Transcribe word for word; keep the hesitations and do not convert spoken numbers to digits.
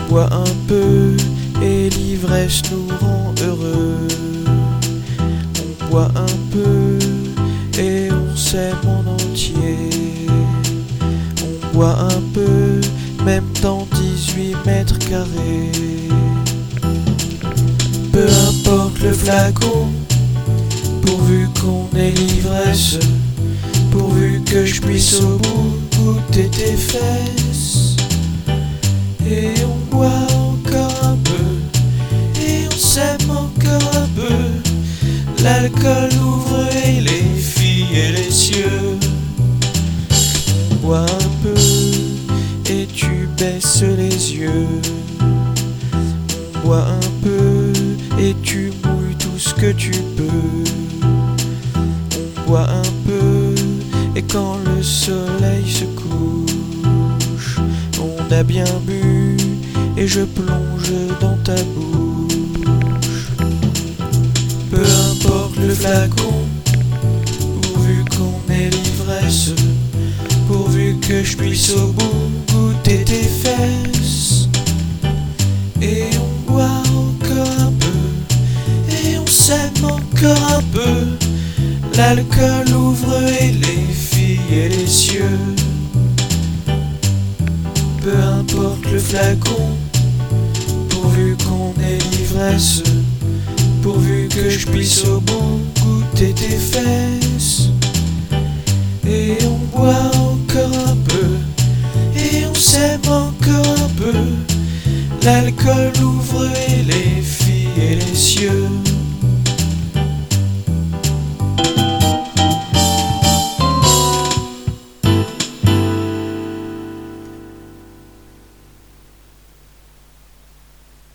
boit un peu et l'ivresse nous rend heureux. On boit un peu et on s'aime en entier. On boit un peu même dans dix-huit mètres carrés. Peu importe le flacon, pourvu qu'on ait l'ivresse, pourvu que je puisse au bout goûter tes fesses. Et on boit encore un peu, et on s'aime encore un peu. L'alcool ouvre et les filles et les cieux. On boit un peu, et tu baisses les yeux. On boit un peu, et tu mouilles tout ce que tu peux. On boit un peu, et quand le soleil se couche, on a bien bu, et je plonge dans ta bouche. Peu importe le flacon, pourvu qu'on ait l'ivresse, pourvu que je puisse au bout goûter tes fesses. Et on boit encore un peu, et on s'aime encore un peu. L'alcool ouvre et les filles et les cieux. Peu importe le flacon, pourvu qu'on ait l'ivresse, pourvu que je puisse au bout goûter tes fesses. Et on boit encore un peu, et on s'aime encore un peu. L'alcool ouvre et les filles et les cieux.